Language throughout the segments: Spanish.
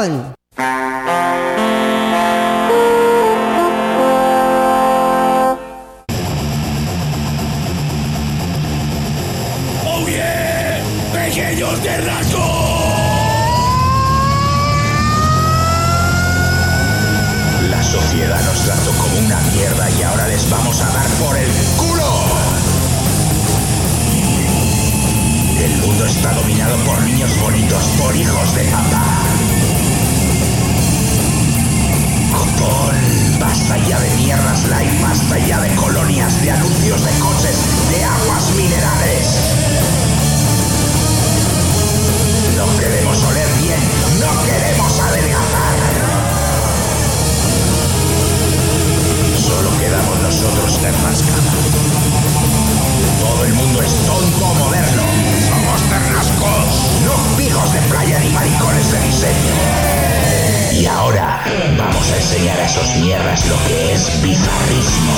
Roll. ¡Oh yeah! ¡Pequeños Ternascos! La sociedad nos trató como una mierda y ahora les vamos a dar por el culo. El mundo está dominado por niños bonitos, por hijos de papá. Copón, basta ya de mierdas light, basta ya de colonias, de anuncios de coches, de aguas minerales. No queremos oler bien, no queremos adelgazar. Solo quedamos nosotros, Ternasca. Todo el mundo es tonto moderno. Somos Ternascos, no pijos de playa ni maricones de diseño. Y ahora vamos a enseñar a esos mierdas lo que es bizarrismo.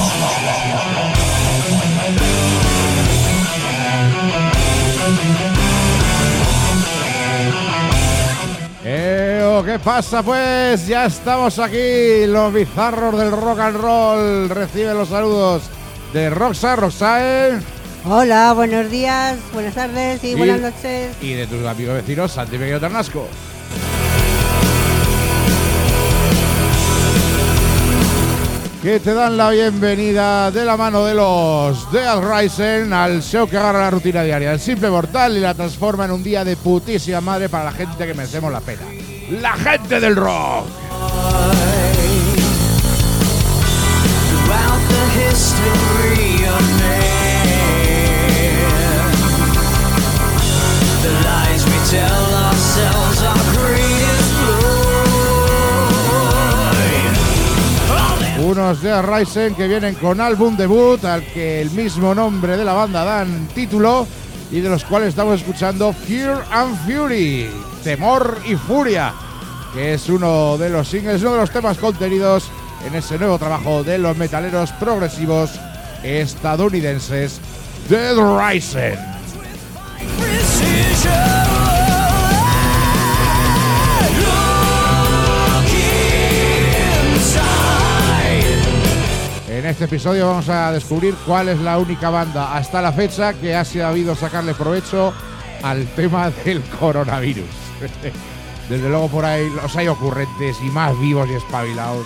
¿Qué pasa pues? Ya estamos aquí, los bizarros del rock and roll. Reciben los saludos de Roxae. Hola, buenos días, buenas tardes y buenas noches. Y de tus amigos vecinos, Santi Pequeño Ternasco. Que te dan la bienvenida de la mano de los Dead Rising al show que agarra la rutina diaria, el simple mortal, y la transforma en un día de putísima madre para la gente que merecemos la pena. ¡La gente del rock! Unos Dead Rising que vienen con álbum debut al que el mismo nombre de la banda dan título y de los cuales estamos escuchando Fear and Fury, Temor y Furia, que es uno de los singles, uno de los temas contenidos en ese nuevo trabajo de los metaleros progresivos estadounidenses Dead Rising. En este episodio vamos a descubrir cuál es la única banda hasta la fecha que ha sabido sacarle provecho al tema del coronavirus. Desde luego por ahí los hay ocurrentes y más vivos y espabilados.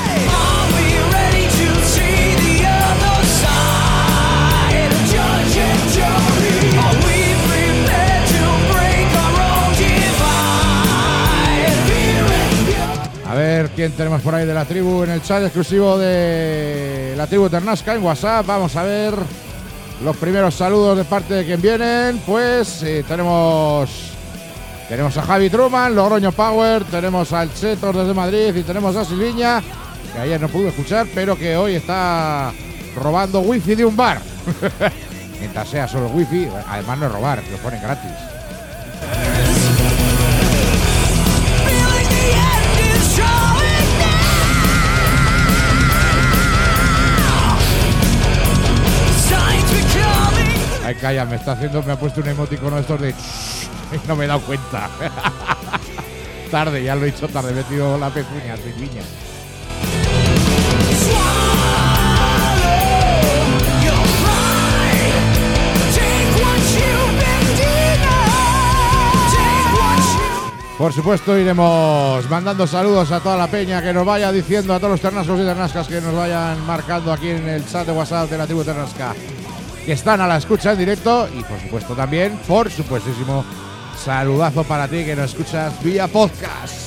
A ver quién tenemos por ahí de la tribu en el chat exclusivo de la tribu Ternasca en WhatsApp. Vamos a ver los primeros saludos de parte de quien vienen. Pues tenemos a Javi Truman, Logroño Power, tenemos al Chetos desde Madrid y tenemos a Silviña, que ayer no pudo escuchar, pero que hoy está robando wifi de un bar. Mientras sea solo wifi, además no es robar, lo ponen gratis. Ay, calla, me ha puesto un emoticono de estos de y no me he dado cuenta. Tarde, ya lo he dicho tarde, he metido la pezuña, Silviña. Por supuesto, iremos mandando saludos a toda la peña que nos vaya diciendo, a todos los ternascos y ternascas que nos vayan marcando aquí en el chat de WhatsApp de la tribu Ternasca, que están a la escucha en directo. Y por supuesto también, por supuestísimo, saludazo para ti que nos escuchas vía podcast.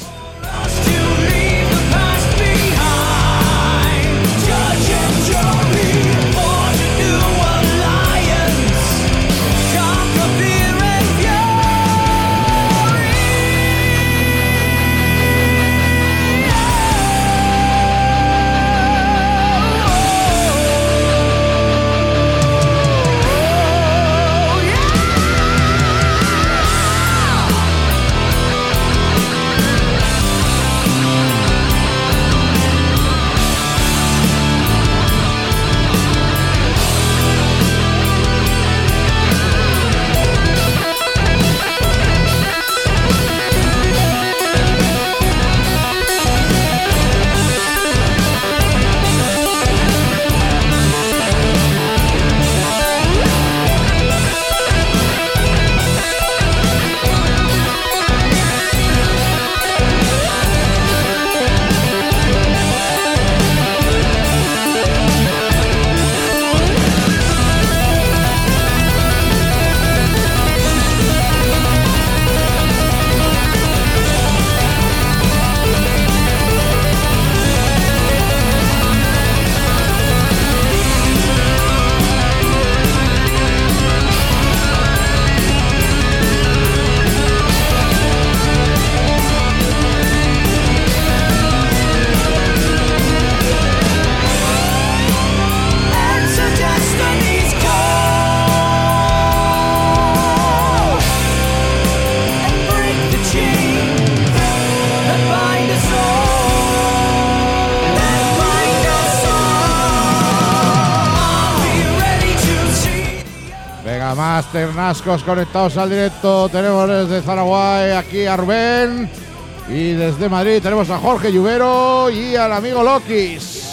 Venga, más ternascos conectados al directo. Tenemos desde Zaragoza aquí a Rubén. Y desde Madrid tenemos a Jorge Lluvero y al amigo Lokis.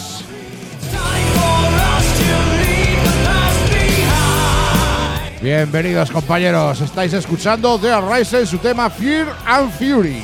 Bienvenidos, compañeros. Estáis escuchando The Arise en su tema Fear and Fury.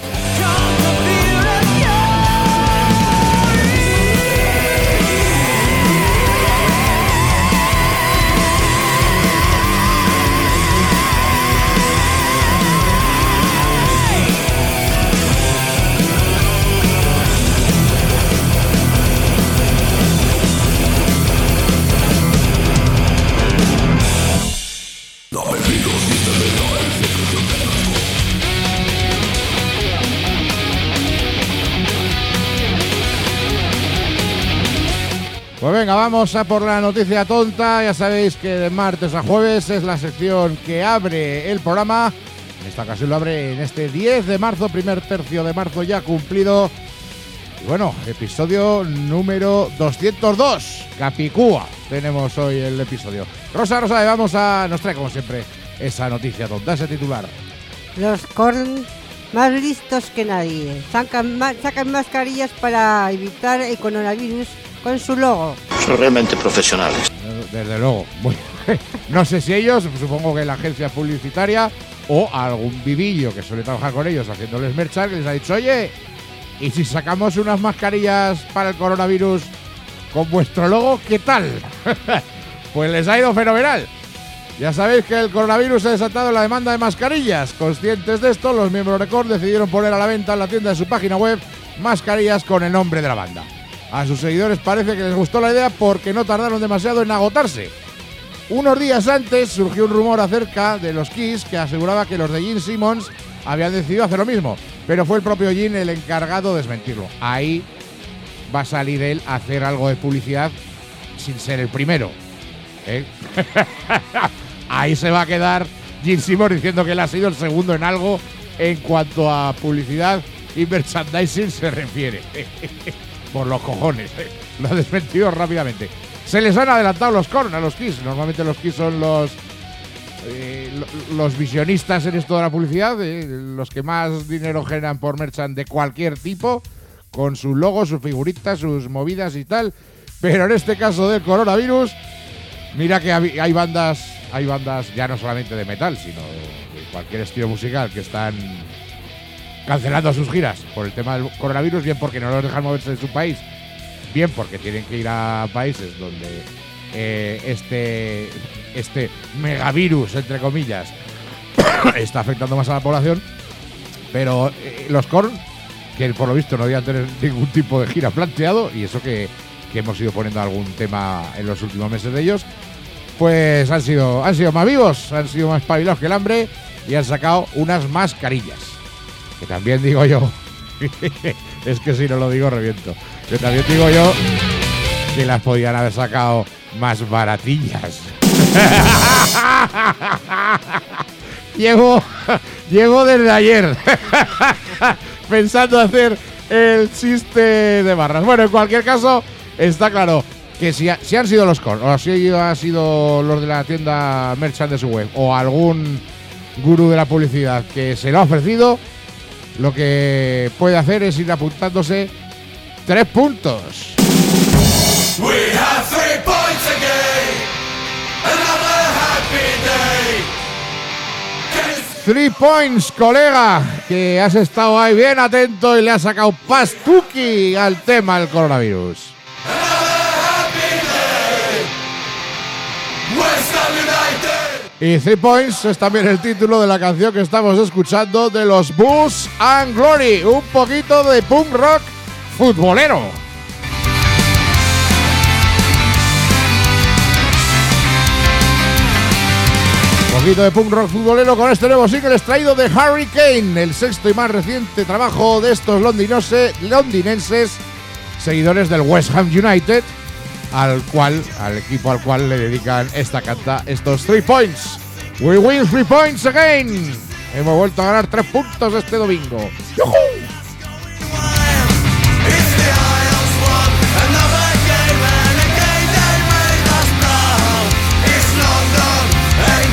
Pues venga, vamos a por la noticia tonta. Ya sabéis que de martes a jueves es la sección que abre el programa. En esta ocasión lo abre en este 10 de marzo, primer tercio de marzo ya cumplido. Y bueno, episodio número 202. Capicúa tenemos hoy el episodio. Rosa, nos trae como siempre esa noticia tonta, ese titular. Los Korn, más listos que nadie, sacan mascarillas para evitar el coronavirus con su logo. Son realmente profesionales. Desde luego. Bueno, no sé si ellos, supongo que la agencia publicitaria o algún vivillo que suele trabajar con ellos haciéndoles merchar, que les ha dicho, oye, ¿y si sacamos unas mascarillas para el coronavirus con vuestro logo, qué tal? Pues les ha ido fenomenal. Ya sabéis que el coronavirus ha desatado la demanda de mascarillas. Conscientes de esto, los miembros de Korn decidieron poner a la venta en la tienda de su página web mascarillas con el nombre de la banda. A sus seguidores parece que les gustó la idea porque no tardaron demasiado en agotarse. Unos días antes surgió un rumor acerca de los Kiss que aseguraba que los de Gene Simmons habían decidido hacer lo mismo, pero fue el propio Gene el encargado de desmentirlo. Ahí va a salir él a hacer algo de publicidad sin ser el primero, ¿eh? Ahí se va a quedar Gene Simmons diciendo que él ha sido el segundo en algo en cuanto a publicidad y merchandising se refiere. Por los cojones, lo ha desmentido rápidamente. Se les han adelantado los Korn a los Kiss. Normalmente los Kiss son los visionistas en esto de la publicidad, los que más dinero generan por merchant de cualquier tipo, con sus logos, sus figuritas, sus movidas y tal. Pero en este caso del coronavirus, mira que hay bandas ya no solamente de metal, sino de cualquier estilo musical que están cancelando sus giras por el tema del coronavirus, bien porque no los dejan moverse de su país, bien porque tienen que ir a países donde este megavirus, entre comillas, está afectando más a la población. Pero los Korn, que por lo visto no debían tener ningún tipo de gira planteado, y eso que hemos ido poniendo algún tema en los últimos meses de ellos, pues han sido más vivos, han sido más espabilados que el hambre y han sacado unas mascarillas. Que también digo yo, es que si no lo digo reviento, que también digo yo que las podían haber sacado más baratillas. Llevo desde ayer pensando hacer el chiste de barras. Bueno, en cualquier caso, está claro que si han sido los Korn, o si han sido los de la tienda merchant de su web, o algún gurú de la publicidad que se lo ha ofrecido, lo que puede hacer es ir apuntándose 3 puntos. We have 3 points again. Another happy day. 3 points, colega, que has estado ahí bien atento y le has sacado pastuki al tema del coronavirus. Y 3 Points es también el título de la canción que estamos escuchando de los Bulls and Glory, un poquito de punk rock futbolero. Un poquito de punk rock futbolero con este nuevo single extraído de Hurricane, el sexto y más reciente trabajo de estos londinenses, seguidores del West Ham United, al equipo al cual le dedican esta canta, estos 3 points. We win 3 points again. Hemos vuelto a ganar 3 puntos este domingo. ¡Yujú! Another game and again they made us proud. It's London.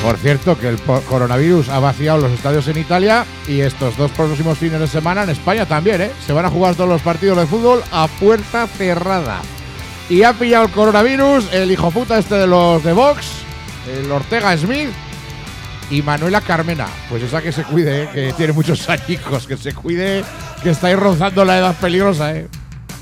Por cierto, que el coronavirus ha vaciado los estadios en Italia y estos 2 próximos fines de semana en España también, ¿eh? Se van a jugar todos los partidos de fútbol a puerta cerrada. Y ha pillado el coronavirus el hijo puta este de los de Vox, el Ortega Smith y Manuela Carmena. Pues esa que se cuide, que tiene muchos añicos, que se cuide, que estáis rozando la edad peligrosa, ¿eh?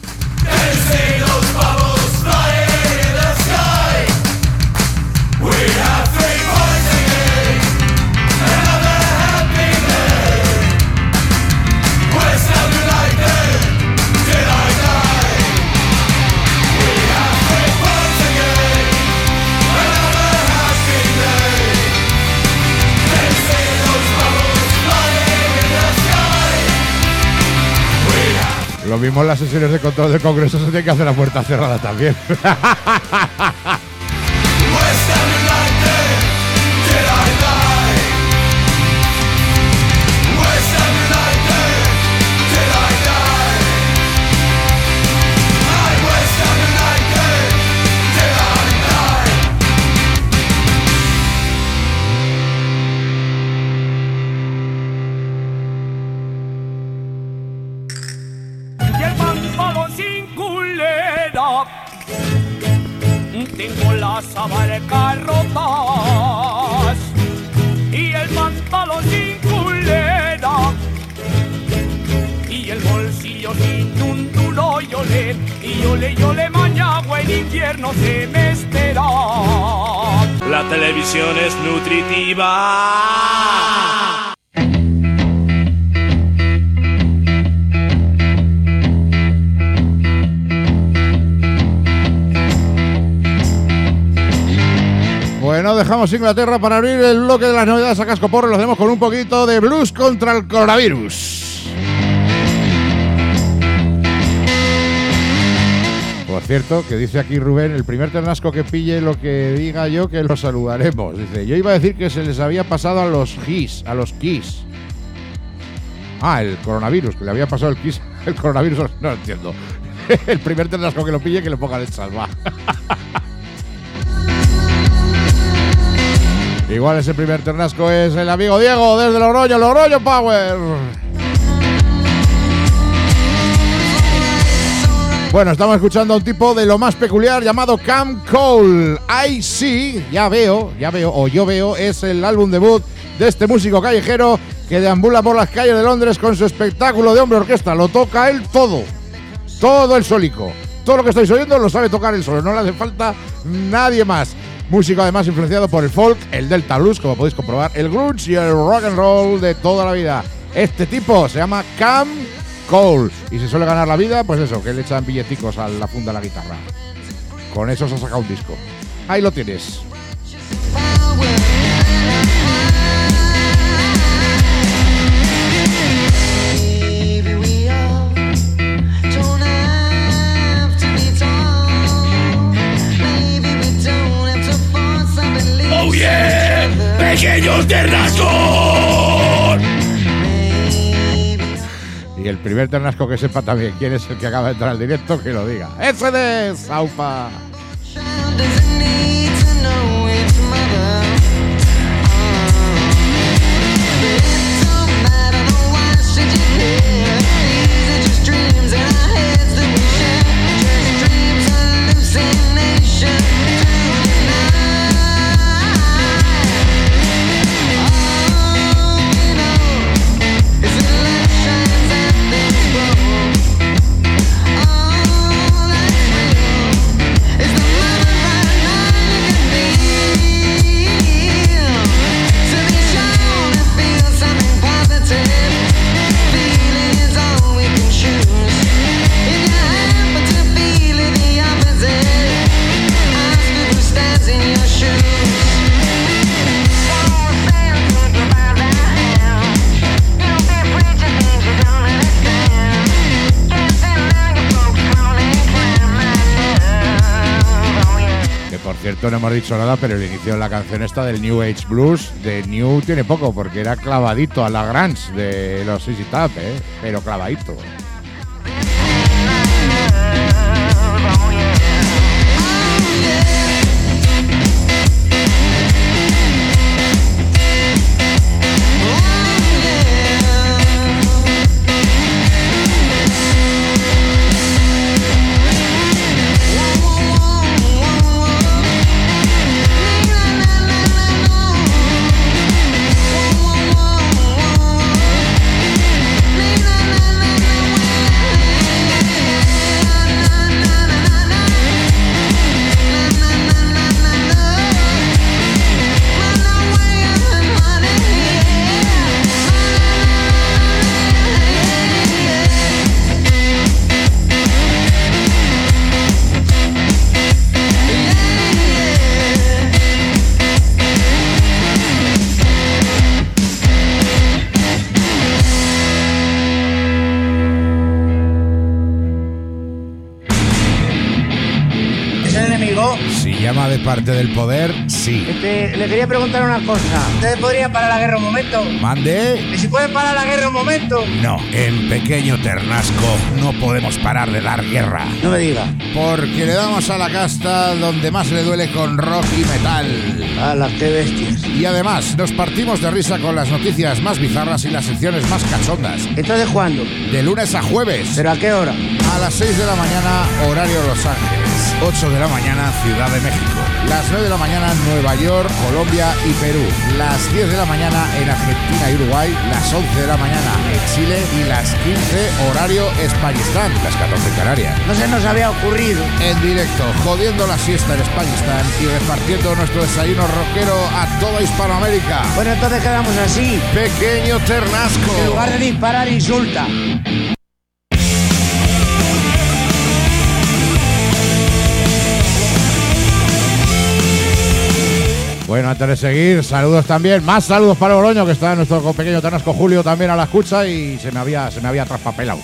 Lo mismo en las sesiones de control del Congreso se tiene que hacer a puerta cerrada también. Tengo las abarcarrotas y el pantalón sin culera y el bolsillo sin un duro yole y yole mañana en invierno se me espera. La televisión es nutritiva. Bueno, dejamos Inglaterra para abrir el bloque de las novedades a cascoporro y lo hacemos con un poquito de blues contra el coronavirus. Por cierto, que dice aquí Rubén, el primer ternasco que pille lo que diga yo, que lo saludaremos. Dice, yo iba a decir que se les había pasado a los Kiss. Ah, el coronavirus, que le había pasado el coronavirus, no lo entiendo. El primer ternasco que lo pille, que le pongan el salva. Igual ese primer ternasco es el amigo Diego desde Logroño Power. Bueno, estamos escuchando a un tipo de lo más peculiar llamado Cam Cole. I See, ya veo, es el álbum debut de este músico callejero que deambula por las calles de Londres con su espectáculo de hombre orquesta. Lo toca él todo el solico. Todo lo que estáis oyendo lo sabe tocar él solo, no le hace falta nadie más. Músico además influenciado por el folk, el Delta Blues, como podéis comprobar, el grunge y el rock and roll de toda la vida. Este tipo se llama Cam Cole y se suele ganar la vida, pues eso, que le echan billeticos a la funda de la guitarra. Con eso se ha sacado un disco. Ahí lo tienes. ¡Oh yeah! ¡Pequeños ternascos! Y el primer ternasco que sepa también quién es el que acaba de entrar al directo, que lo diga. ¡Ese es Saupa! No hemos dicho nada, pero el inicio de la canción esta del New Age Blues, de New tiene poco, porque era clavadito a la grunge de los ZZ Top, pero clavadito. enemigo? Si llama de parte del poder, sí. Le quería preguntar una cosa. ¿Ustedes podrían parar la guerra un momento? ¿Mande? ¿Y si pueden parar la guerra un momento? No, en Pequeño Ternasco no podemos parar de dar guerra. No me diga. Porque le damos a la casta donde más le duele con rock y metal. ¡Hala, qué bestias! Y además, nos partimos de risa con las noticias más bizarras y las secciones más cachondas. ¿Entonces cuándo? De lunes a jueves. ¿Pero a qué hora? A las 6 de la mañana, horario Los Ángeles. 8 de la mañana, Ciudad de México. Las 9 de la mañana, Nueva York, Colombia y Perú. Las 10 de la mañana en Argentina y Uruguay. Las 11 de la mañana en Chile. Y las 15, horario Españistán. Las 14 en Canarias. No se nos había ocurrido. En directo, jodiendo la siesta en Españistán y repartiendo nuestro desayuno rockero a toda Hispanoamérica. Bueno, entonces quedamos así. Pequeño Ternasco. En lugar de disparar, insulta. Bueno, antes de seguir, saludos también, más saludos para Oroño, que está nuestro pequeño Ternasco Julio también a la escucha y se me había traspapelado.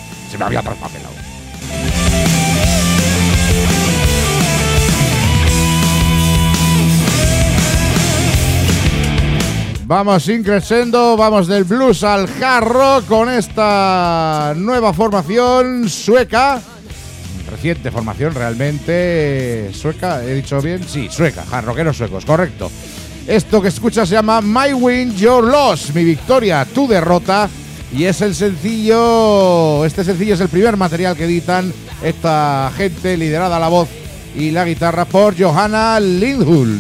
Vamos increciendo, vamos del blues al hard rock con esta nueva formación sueca. Reciente formación realmente sueca, ¿he dicho bien? Sí, sueca, hard rockeros suecos, correcto. Esto que escuchas se llama My Win, Your Loss, mi victoria, tu derrota. Y es el sencillo, este sencillo es el primer material que editan esta gente liderada a la voz y la guitarra por Johanna Lindhult.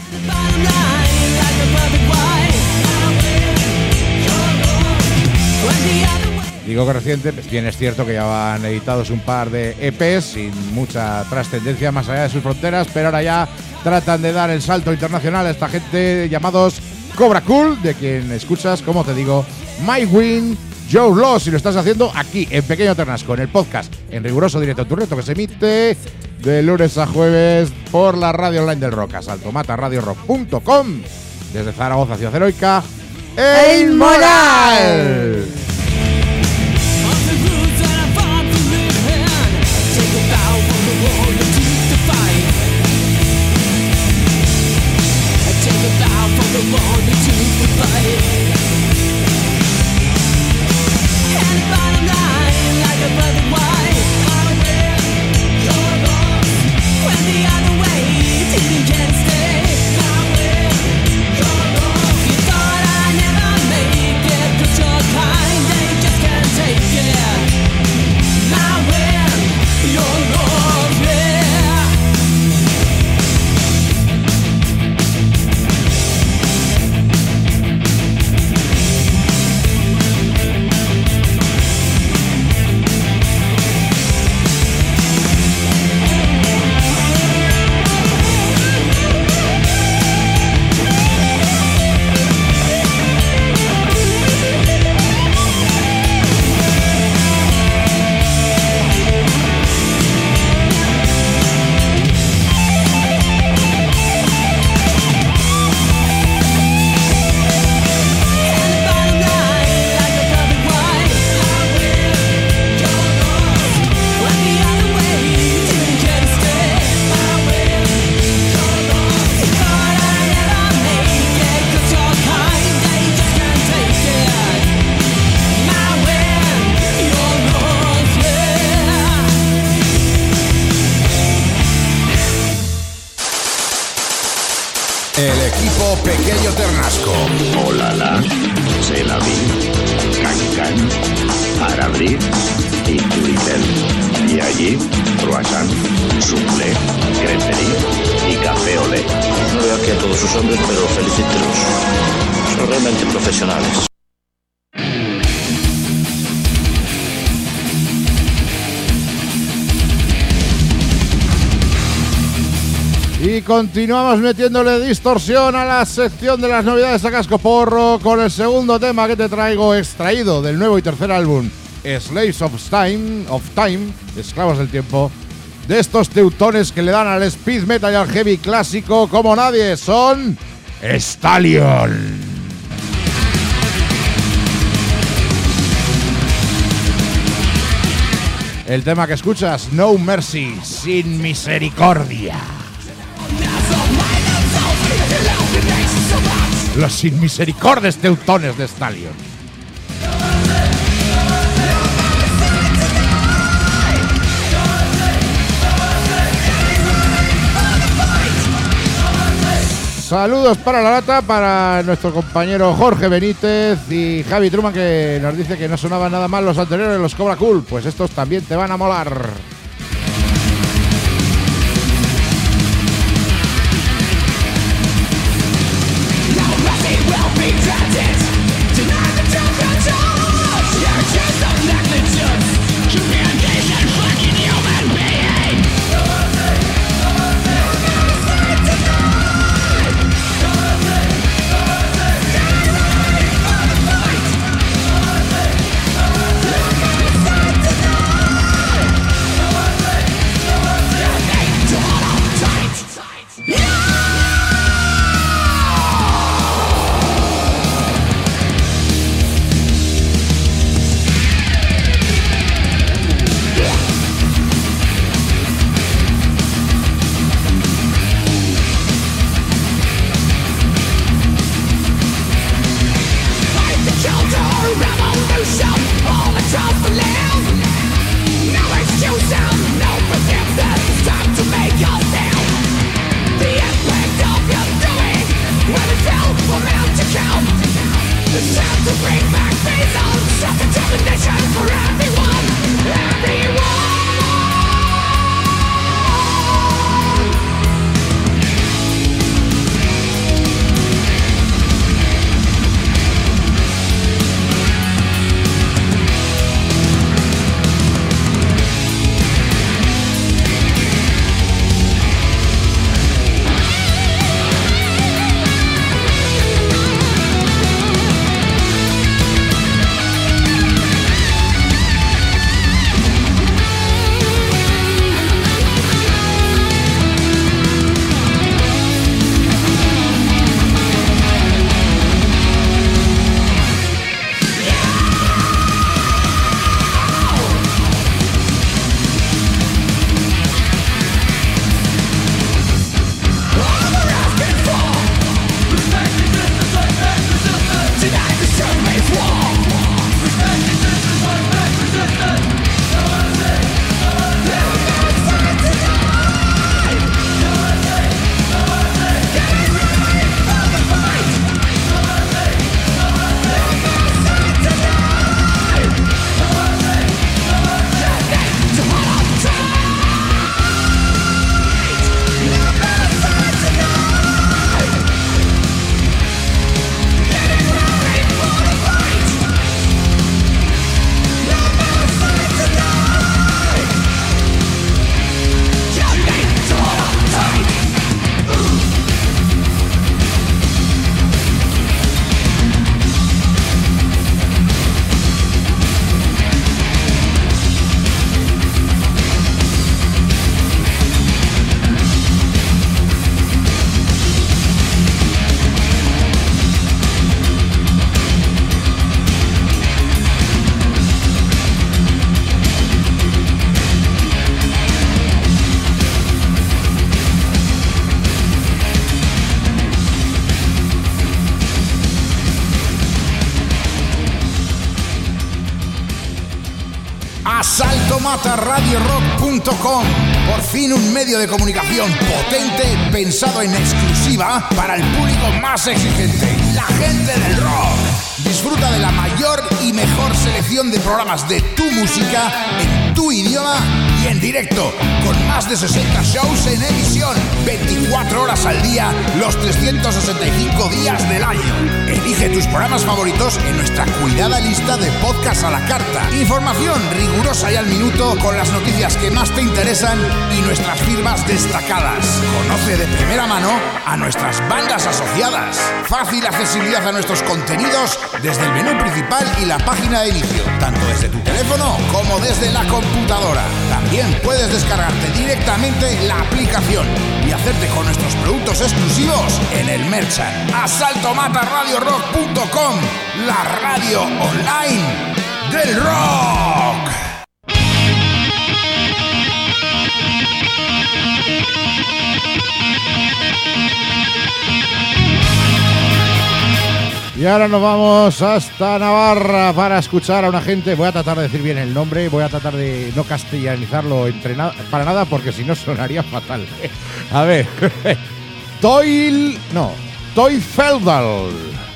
Digo que reciente, bien es cierto que ya han editados un par de EPs sin mucha trascendencia más allá de sus fronteras, pero ahora ya tratan de dar el salto internacional a esta gente llamados Cobra Cool, de quien escuchas, como te digo, My Win, Your Loss, y lo estás haciendo aquí en Pequeño Ternasco, en el podcast, en riguroso directo en tu reto, que se emite de lunes a jueves por la radio online del rock, saltomataradiorock.com, desde Zaragoza, Ciudad Heroica, El Moral. El equipo Pequeño Ternasco. Olala, c'est la vie, Can-Can, Parabris y Turitel. Y allí, croissant, soufflé, creperie y café olé. No veo aquí a todos sus hombres, pero felicítelos. Son realmente profesionales. Y continuamos metiéndole distorsión a la sección de las novedades a cascoporro con el segundo tema que te traigo, extraído del nuevo y tercer álbum Slaves of Time, Esclavos del Tiempo, de estos teutones que le dan al speed metal y al heavy clásico como nadie. Son Stallion. El tema que escuchas, No Mercy, sin misericordia. Los sin misericordes teutones de Stallion. Saludos para la lata, para nuestro compañero Jorge Benítez y Javi Truman, que nos dice que no sonaban nada mal los anteriores, los Cobra Cool. Pues estos también te van a molar. AsaltoMataRadioRock.com. Por fin un medio de comunicación potente pensado en exclusiva para el público más exigente, la gente del rock. Disfruta de la mayor y mejor selección de programas de tu música en tu idioma y en directo, con más de 60 shows en emisión, 24 horas al día, los 365 días del año. Elige tus programas favoritos en nuestra cuidada lista de podcast a la carta. Información rigurosa y al minuto con las noticias que más te interesan y nuestras firmas destacadas. Conoce de primera mano a nuestras bandas asociadas. Fácil accesibilidad a nuestros contenidos desde el menú principal y la página de inicio, tanto desde tu teléfono como desde la computadora. También puedes descargarte directamente la aplicación y hacerte con nuestros productos exclusivos en el Merchant. AsaltoMataRadioRock.com, la radio online del rock. Y ahora nos vamos hasta Navarra para escuchar a una gente. Voy a tratar de decir bien el nombre, voy a tratar de no castellanizarlo para nada, porque si no sonaría fatal. A ver, Toy Feldal.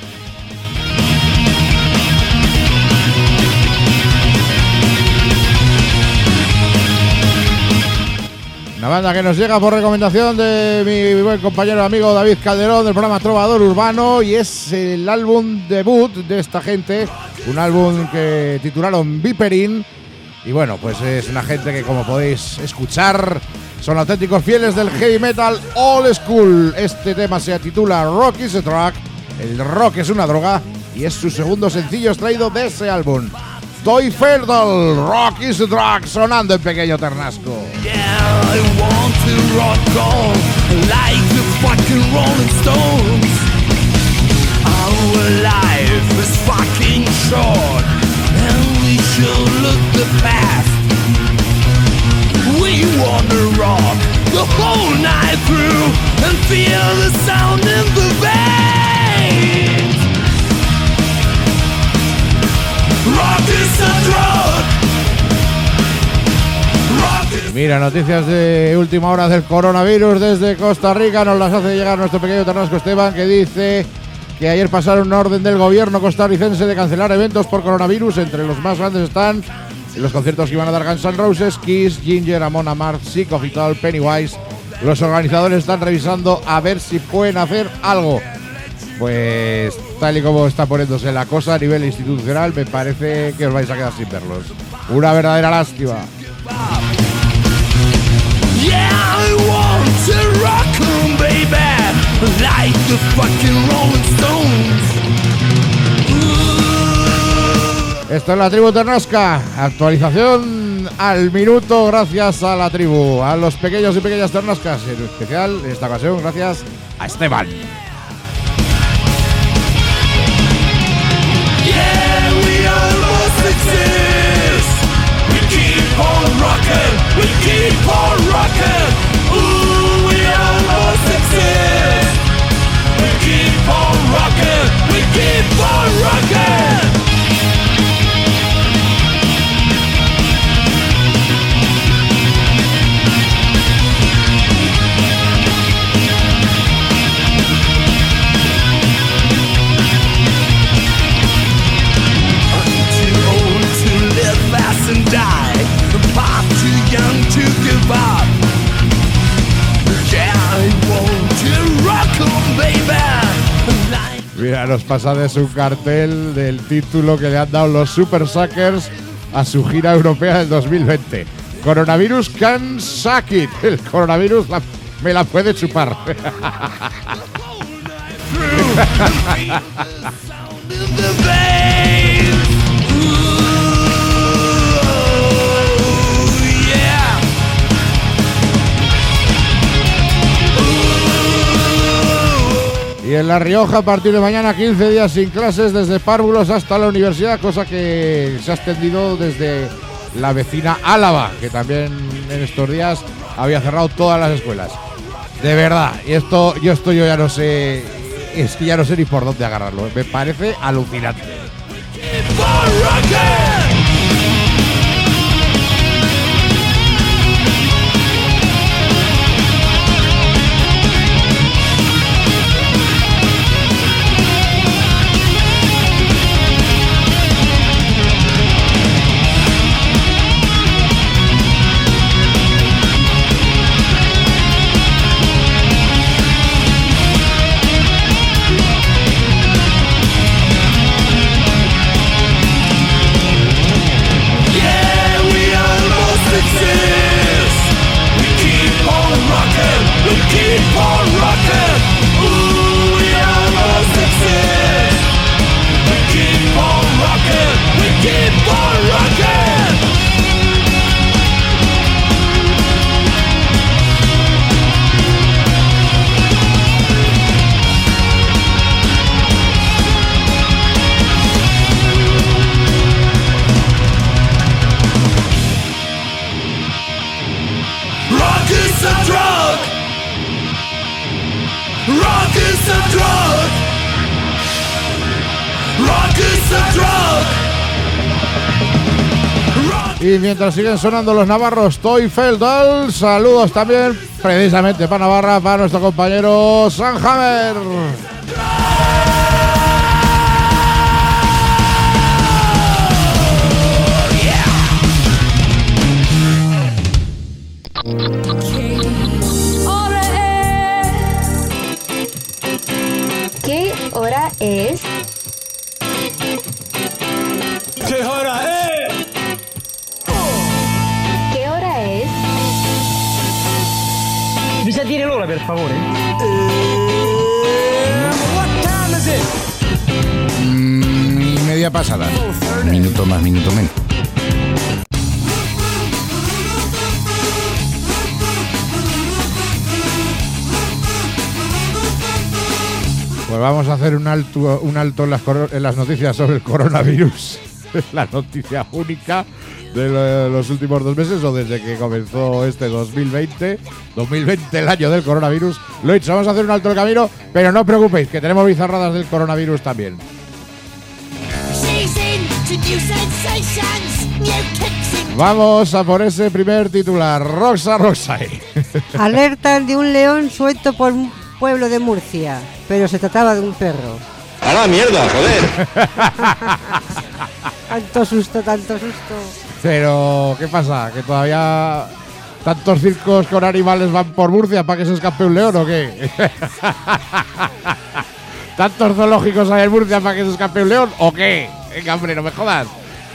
Una banda que nos llega por recomendación de mi buen compañero amigo David Calderón del programa Trovador Urbano, y es el álbum debut de esta gente, un álbum que titularon Viperin. Y bueno, pues es una gente que, como podéis escuchar, son auténticos fieles del heavy metal old school. Este tema se titula Rock is a Drug, el rock es una droga, y es su segundo sencillo extraído de ese álbum. Toy Feldal, Rock is a Drug, sonando en Pequeño Ternasco. Yeah, I want to rock on like the fucking Rolling Stones. Our life is fucking short, and we should look the past. We wanna rock the whole night through and feel the sound in the veins. Rock is a drug. Mira, noticias de última hora del coronavirus desde Costa Rica. Nos las hace llegar nuestro pequeño Ternasco Esteban, que dice que ayer pasaron una orden del gobierno costarricense de cancelar eventos por coronavirus. Entre los más grandes están los conciertos que iban a dar Guns N' Roses, Kiss, Ginger, Amon Amarth, Sick of It All, Pennywise. Los organizadores están revisando a ver si pueden hacer algo. Pues tal y como está poniéndose la cosa a nivel institucional, me parece que os vais a quedar sin verlos. Una verdadera lástima. Yeah, I want to rock 'em, baby, like the fucking Rolling Stones. Esto es la tribu Ternasca, actualización al minuto gracias a la tribu, a los pequeños y pequeñas Ternascas, en especial en esta ocasión gracias a Esteban. Yeah, we almost exist. We keep on rocking, we keep on rocking. Ooh, we almost exist. We keep on rocking, we keep on rocking. And die, pop too young to give up. Yeah, I want to rock 'em, baby. Mira, nos pasa de su cartel del título que le han dado los Super Suckers a su gira europea del 2020. Coronavirus can suck it. El coronavirus me la puede chupar. Y en La Rioja, a partir de mañana, 15 días sin clases desde párvulos hasta la universidad, cosa que se ha extendido desde la vecina Álava, que también en estos días había cerrado todas las escuelas. De verdad, y esto yo ya no sé, es que ya no sé ni por dónde agarrarlo, me parece alucinante. Y mientras siguen sonando los navarros Toy Feldal, saludos también precisamente para Navarra, para nuestro compañero Sanhammer. ¿Qué hora es? ¿Qué hora es? ¿Qué hora es? Mi sa dire l'ora, per favore? What time is it? Y media pasada. Minuto más, minuto menos. Pues vamos a hacer un alto en las noticias sobre el coronavirus. La noticia única de los últimos 2 meses o desde que comenzó este 2020, el año del coronavirus. Lo he dicho, vamos a hacer un alto en el camino, pero no os preocupéis, que tenemos bizarradas del coronavirus también. Vamos a por ese primer titular. Roxai. Alertan de un león suelto por un pueblo de Murcia, pero se trataba de un perro. ¡A la mierda, joder! Tanto susto. Pero, ¿qué pasa? ¿Que todavía tantos circos con animales van por Murcia para que se escape un león o qué? ¿Tantos zoológicos hay en Murcia para que se escape un león o qué? Venga, hombre, no me jodas.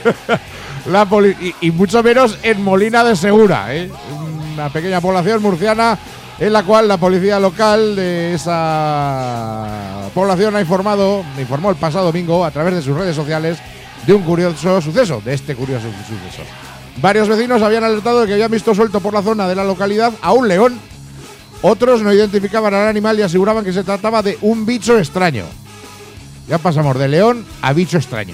Y mucho menos en Molina de Segura, ¿eh? Una pequeña población murciana en la cual la policía local de esa población informó el pasado domingo a través de sus redes sociales de un curioso suceso, Varios vecinos habían alertado de que habían visto suelto por la zona de la localidad a un león. Otros no identificaban al animal y aseguraban que se trataba de un bicho extraño. Ya pasamos de león a bicho extraño.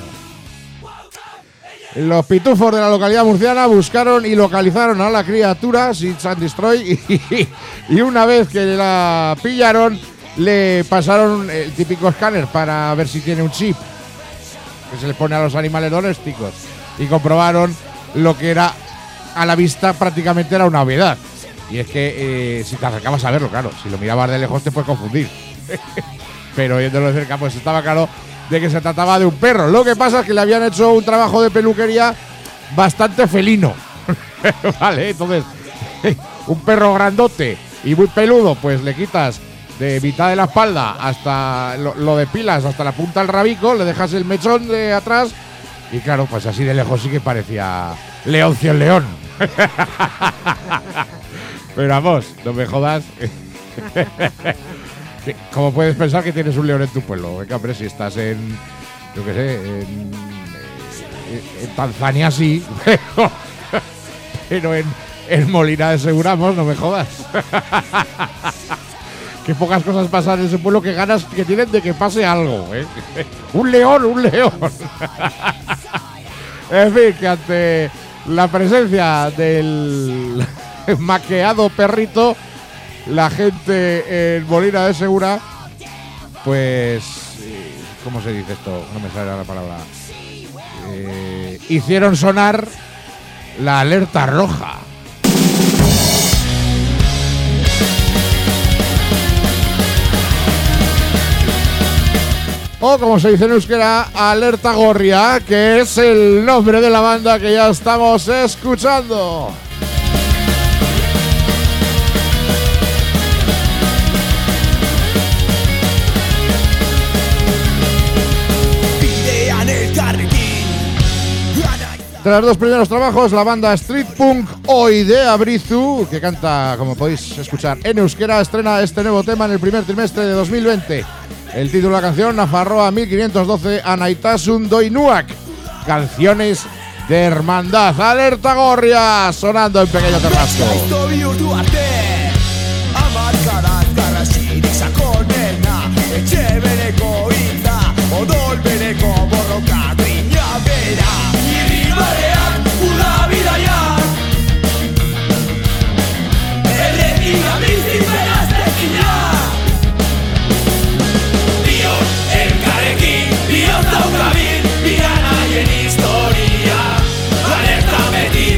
Los pitufos de la localidad murciana buscaron y localizaron a la criatura Search and Destroy y una vez que la pillaron le pasaron el típico escáner para ver si tiene un chip que se le pone a los animales domésticos y comprobaron lo que era a la vista prácticamente era una obviedad. Y es que si te acercabas a verlo, claro, si lo mirabas de lejos te puedes confundir. Pero viéndolo de cerca pues estaba claro de que se trataba de un perro. Lo que pasa es que le habían hecho un trabajo de peluquería bastante felino. Vale, entonces un perro grandote y muy peludo, pues le quitas de mitad de la espalda hasta lo depilas hasta la punta del rabico, le dejas el mechón de atrás y claro, pues así de lejos sí que parecía Leoncio el león. Pero vamos, no me jodas. ¿Cómo puedes pensar que tienes un león en tu pueblo? Venga, hombre, si estás en, yo qué sé, en Tanzania sí, pero en Molina de Seguramos, no me jodas. Qué pocas cosas pasan en ese pueblo, que ganas que tienen de que pase algo, ¿eh? Un león. En fin, que ante la presencia del maqueado perrito, la gente en Molina de Segura, pues, ¿cómo se dice esto? No me sale la palabra. Hicieron sonar la alerta roja. O como se dice en euskera, Alerta Gorria, que es el nombre de la banda que ya estamos escuchando. Tras los 2 primeros trabajos, la banda Street Punk Oidea Brizu, que canta, como podéis escuchar, en euskera, estrena este nuevo tema en el primer trimestre de 2020. El título de la canción, Nafarroa 1512, Anaitasun Doinuak. Canciones de hermandad. Alerta Gorria, sonando en Pequeño Terrasco. Alerta beti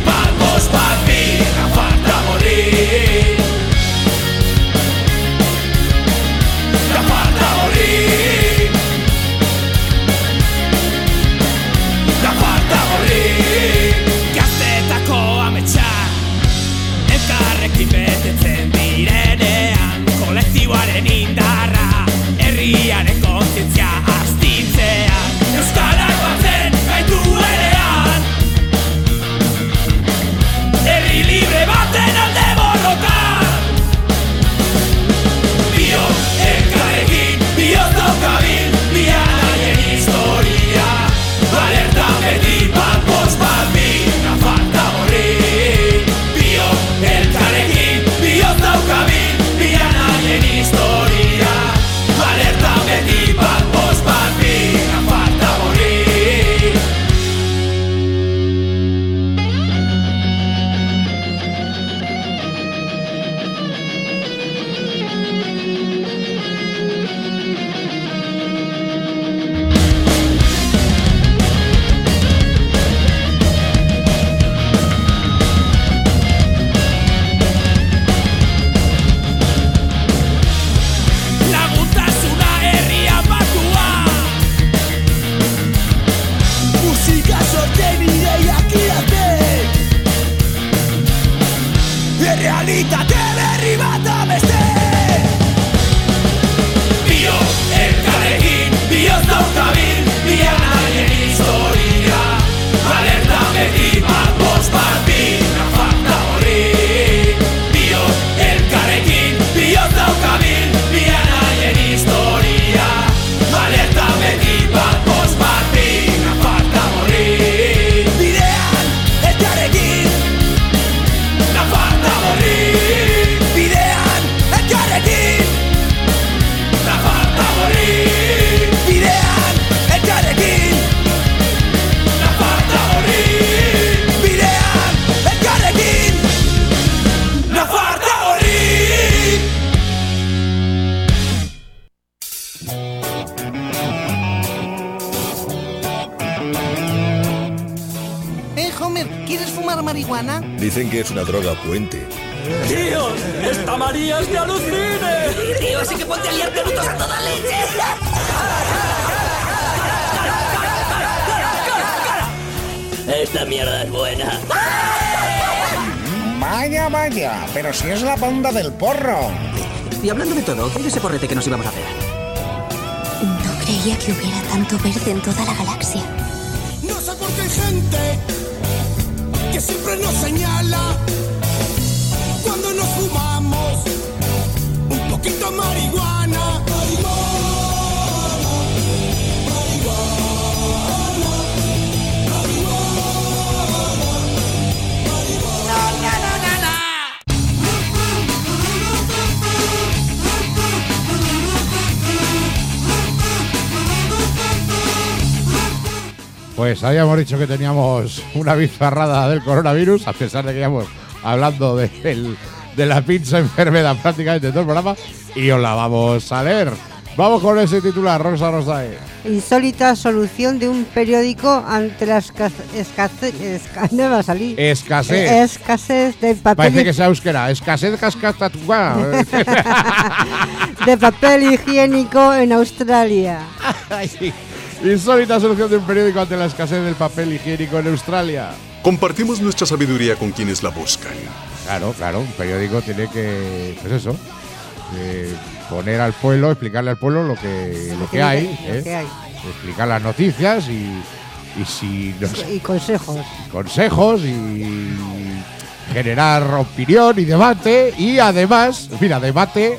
marihuana? Dicen que es una droga puente. ¡Tío! ¡Esta María es de alucine! Tío, así que ponte a liar peludos a toda leche. Esta mierda es buena. Vaya, vaya, pero si es la banda del porro. Y hablando de todo, ¿qué es ese porrete que nos íbamos a hacer? No creía que hubiera tanto verde en toda la galaxia. No sé por qué hay gente que siempre nos señala cuando nos fumamos un poquito marihuana. Pues habíamos dicho que teníamos una bizarrada del coronavirus, a pesar de que íbamos hablando de la pinza enfermedad prácticamente todo el programa, y os la vamos a leer. Vamos con ese titular, Rosa Rosae. Insólita solución de un periódico ante la no va a salir. Escasez de papel. Parece que sea euskera. Escasez cascatatuá. De papel higiénico en Australia. Insólita solución de un periódico ante la escasez del papel higiénico en Australia. Compartimos nuestra sabiduría con quienes la buscan. Claro, un periódico tiene que, pues eso, poner al pueblo, explicarle al pueblo lo que hay, explicar las noticias y consejos y generar opinión y debate, y además, mira, debater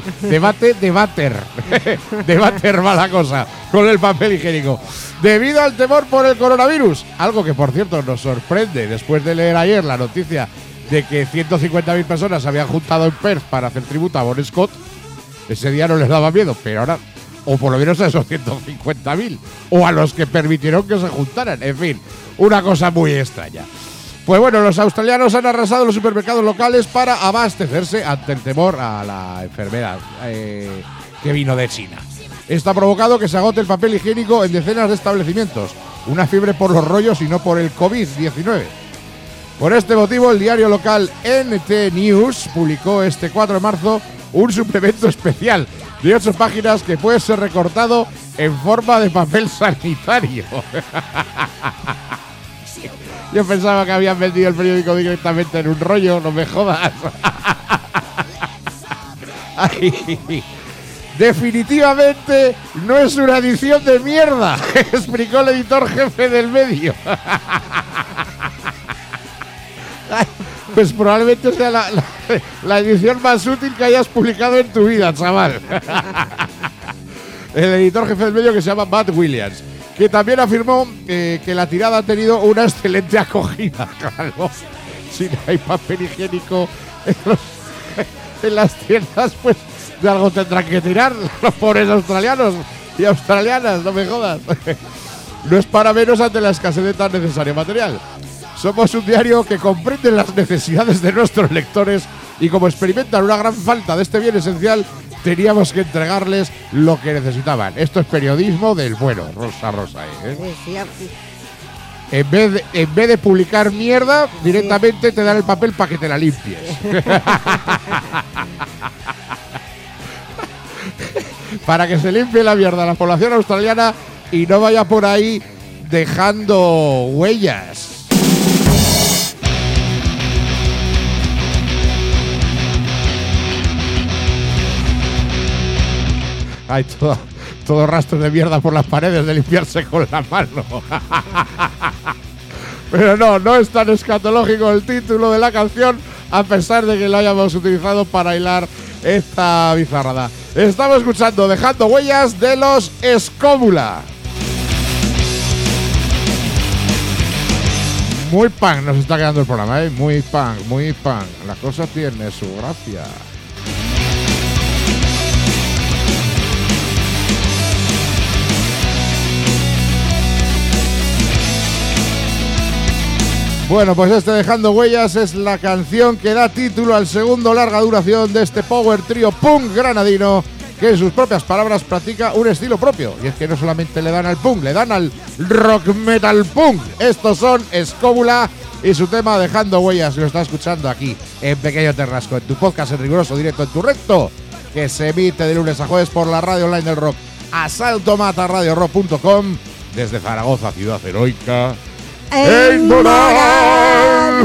va la cosa con el papel higiénico. Debido al temor por el coronavirus, algo que por cierto nos sorprende después de leer ayer la noticia de que 150.000 personas se habían juntado en Perth para hacer tributo a Bon Scott. Ese día no les daba miedo, pero ahora, o por lo menos a esos 150.000, o a los que permitieron que se juntaran. En fin, una cosa muy extraña. Pues bueno, los australianos han arrasado los supermercados locales para abastecerse ante el temor a la enfermedad que vino de China. Esto ha provocado que se agote el papel higiénico en decenas de establecimientos. Una fiebre por los rollos y no por el COVID-19. Por este motivo, el diario local NT News publicó este 4 de marzo un suplemento especial de 8 páginas que puede ser recortado en forma de papel sanitario. Yo pensaba que habían vendido el periódico directamente en un rollo, no me jodas. Ay, definitivamente no es una edición de mierda, explicó el editor jefe del medio. Ay, pues probablemente sea la edición más útil que hayas publicado en tu vida, chaval. El editor jefe del medio, que se llama Matt Williams, que también afirmó que la tirada ha tenido una excelente acogida. Claro, si no hay papel higiénico en las tiendas, pues de algo tendrán que tirar los pobres australianos y australianas, no me jodas. No es para menos ante la escasez de tan necesario material. Somos un diario que comprende las necesidades de nuestros lectores y como experimentan una gran falta de este bien esencial, teníamos que entregarles lo que necesitaban. Esto es periodismo del bueno, Rosa, ¿eh? En vez de publicar mierda, directamente te dan el papel para que te la limpies. Para que se limpie la mierda la población australiana y no vaya por ahí dejando huellas. Hay todo rastro de mierda por las paredes de limpiarse con la mano. Pero no es tan escatológico el título de la canción, a pesar de que lo hayamos utilizado para hilar esta bizarrada. Estamos escuchando Dejando Huellas de los Escóbula. Muy punk nos está quedando el programa, ¿eh? Muy punk. La cosa tiene su gracia. Bueno, pues este Dejando Huellas es la canción que da título al segundo larga duración de este power trio punk granadino, que en sus propias palabras practica un estilo propio. Y es que no solamente le dan al punk, le dan al rock metal punk. Estos son Escóbula y su tema Dejando Huellas. Lo está escuchando aquí en Pequeño Ternasco, en tu podcast en riguroso directo, en tu recto, que se emite de lunes a jueves por la radio online del rock, asaltomataradiorock.com, desde Zaragoza, ciudad heroica e inmoral. No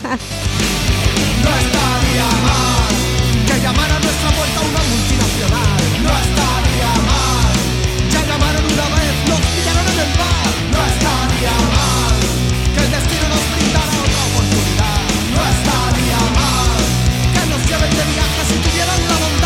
estaría mal que llamara a nuestra puerta una multinacional. No estaría mal, ya llamaron una vez, nos pillaron en el bar. No estaría mal que el destino nos brindara otra oportunidad. No estaría mal que nos lleven de viaje si tuvieran la bondad.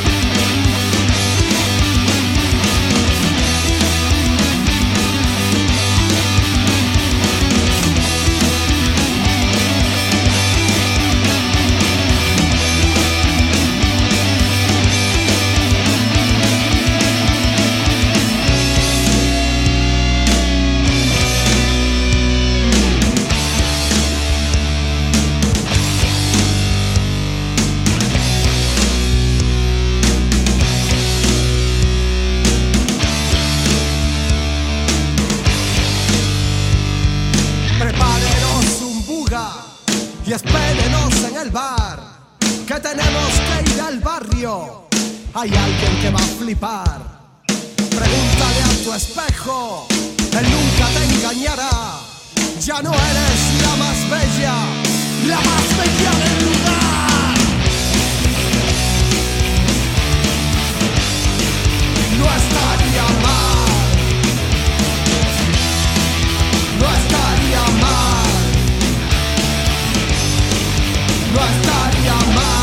Y espérenos en el bar, que tenemos que ir al barrio. Hay alguien que va a flipar. Pregúntale a tu espejo, él nunca te engañará. Ya no eres la más bella del lugar. No estaría mal, no estaría mal, no estaría mal.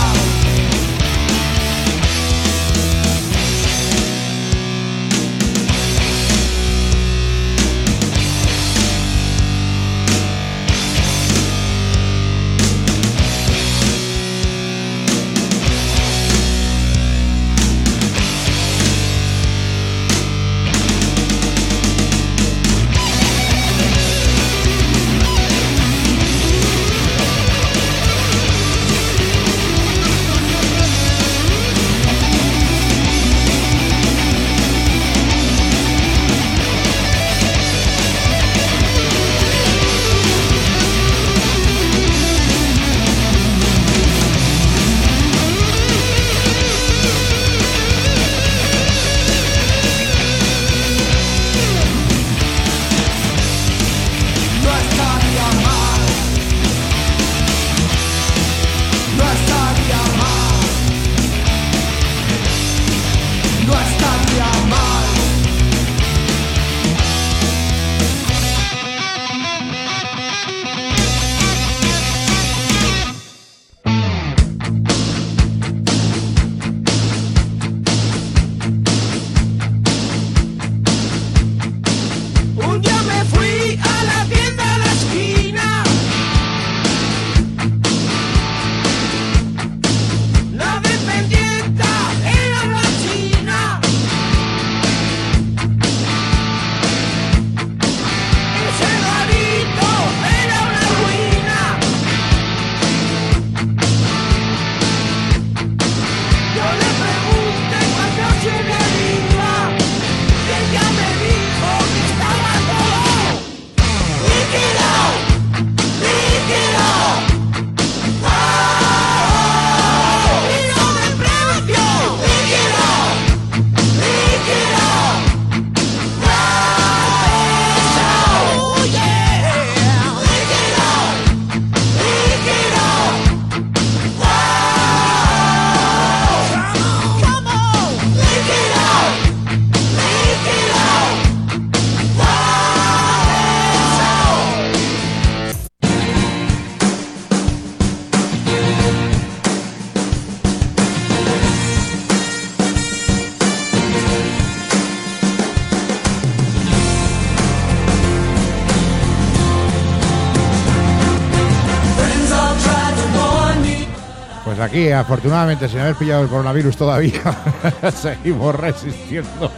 Aquí, afortunadamente, sin haber pillado el coronavirus todavía, seguimos resistiendo.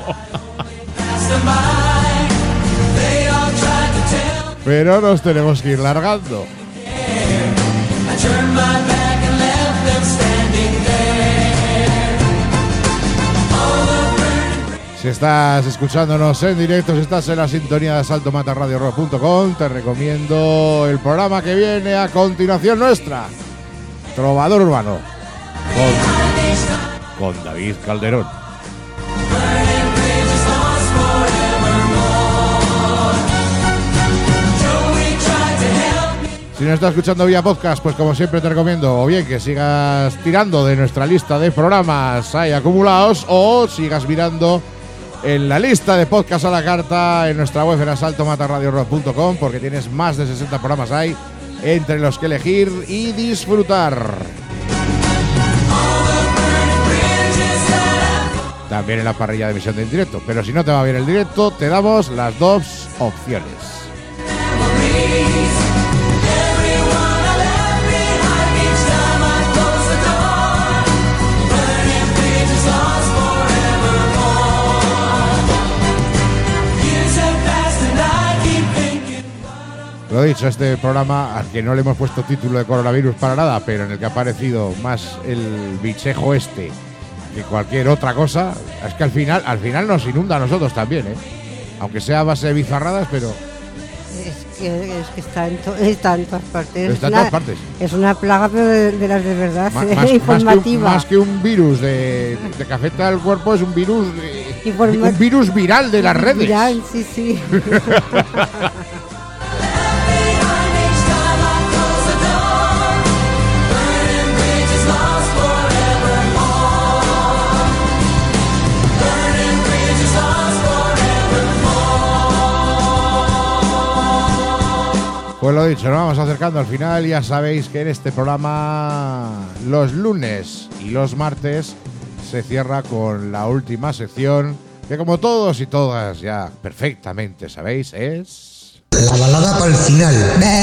Pero nos tenemos que ir largando. Si estás escuchándonos en directo, si estás en la sintonía de saltomatarradiorock.com, te recomiendo el programa que viene a continuación nuestra, Trovador Urbano, con David Calderón. Si nos estás escuchando vía podcast, pues como siempre te recomiendo o bien que sigas tirando de nuestra lista de programas ahí acumulados o sigas mirando en la lista de podcast a la carta en nuestra web en asaltomatarradiorock.com, porque tienes más de 60 programas ahí entre los que elegir y disfrutar. También en la parrilla de emisión de directo, pero si no te va bien el directo, te damos las dos opciones. Lo dicho, este programa, al que no le hemos puesto título de coronavirus para nada, pero en el que ha aparecido más el bichejo este que cualquier otra cosa, es que al final nos inunda a nosotros también, ¿eh? Aunque sea a base de bizarradas, pero... Es que está en todas partes. Está en todas partes. Es una plaga, pero de las de verdad, informativa. Más que un virus de que afecta al cuerpo, es un virus un virus viral de las redes. Viral, sí. Pues lo dicho, nos vamos acercando al final. Ya sabéis que en este programa los lunes y los martes se cierra con la última sección, que como todos y todas ya perfectamente sabéis es... La balada para el final.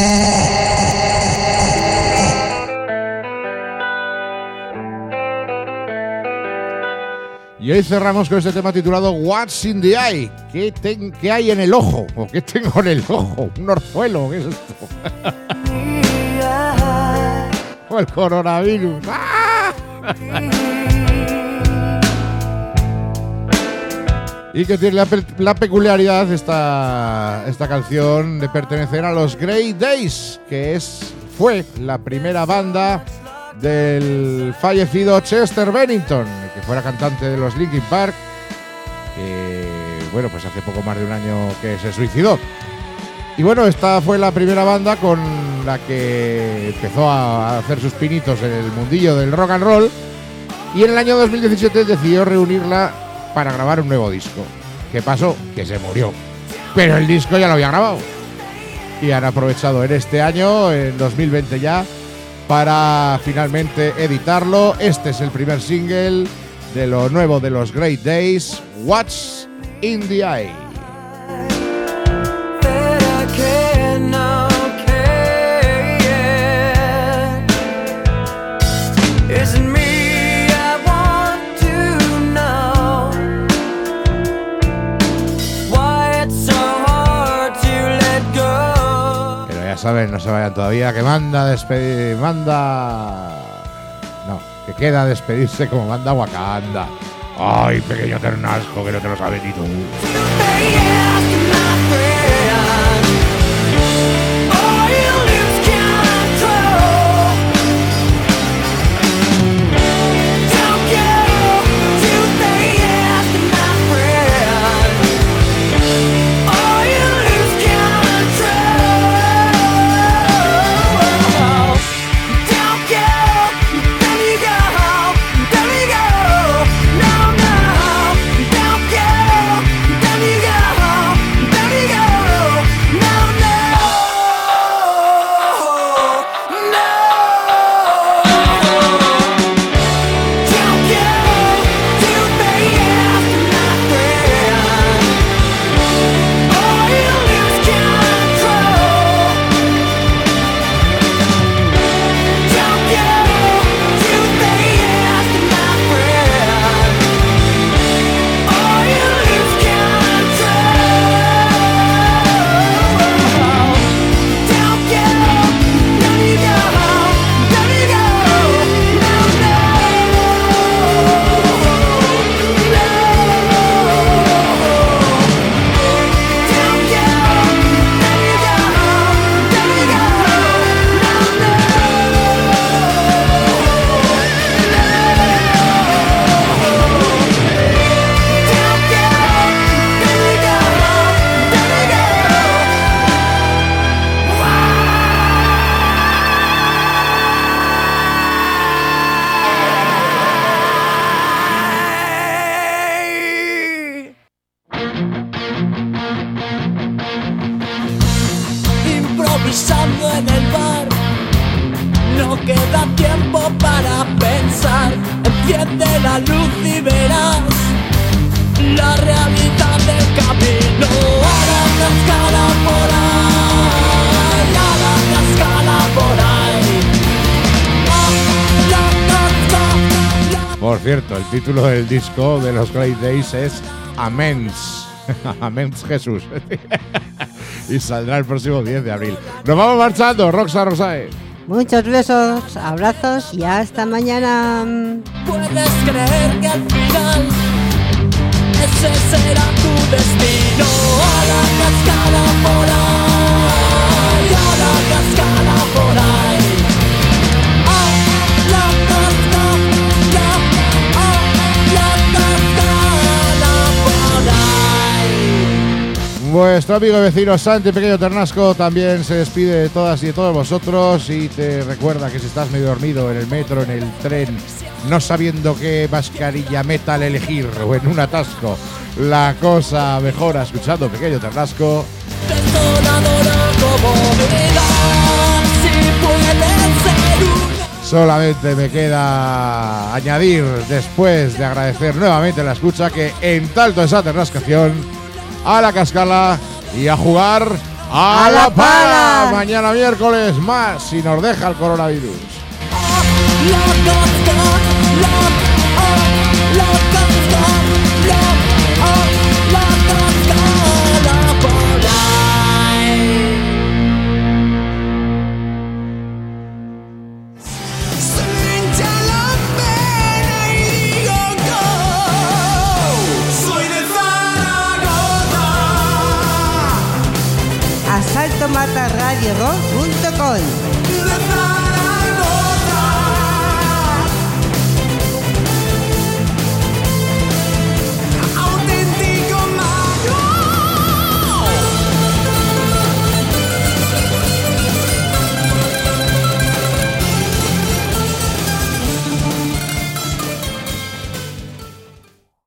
Y hoy cerramos con este tema titulado What's in the Eye? ¿Qué hay en el ojo? ¿O qué tengo en el ojo? ¿Un orzuelo? ¿Qué es esto? O el coronavirus. ¡Ah! Y que tiene la peculiaridad esta canción de pertenecer a los Grey Days, que fue la primera banda del fallecido Chester Bennington, que fuera cantante de los Linkin Park, que bueno, pues hace poco más de un año que se suicidó. Y bueno, esta fue la primera banda con la que empezó a hacer sus pinitos en el mundillo del rock and roll, y en el año 2017 decidió reunirla para grabar un nuevo disco. ¿Qué pasó? Que se murió, pero el disco ya lo había grabado y han aprovechado en este año, en 2020 ya, para finalmente editarlo. Este es el primer single de lo nuevo de los Great Days, What's in the Eye. Saben, no se vayan todavía, que que queda despedirse como manda Wakanda. Ay, pequeño ternasco, que no te lo sabes ni tú. There you go. cierto, el título del disco de los Great Days es Amens. Amens Jesús. Y saldrá el próximo 10 de abril. Nos vamos marchando, Roxa Rosae. Muchos besos, abrazos y hasta mañana. Puedes creer que al final ese será tu destino. A la cascada por ahí, a la cascada por ahí. Vuestro amigo y vecino Santi Pequeño Ternasco también se despide de todas y de todos vosotros y te recuerda que si estás medio dormido en el metro, en el tren, no sabiendo qué mascarilla metal elegir o en un atasco, la cosa mejora escuchando Pequeño Ternasco. Solamente me queda añadir, después de agradecer nuevamente la escucha, que en tanto esa ternascación, a la cascala y a jugar a la pala. Mañana miércoles más, si nos deja el coronavirus. asaltomatarradiorock.com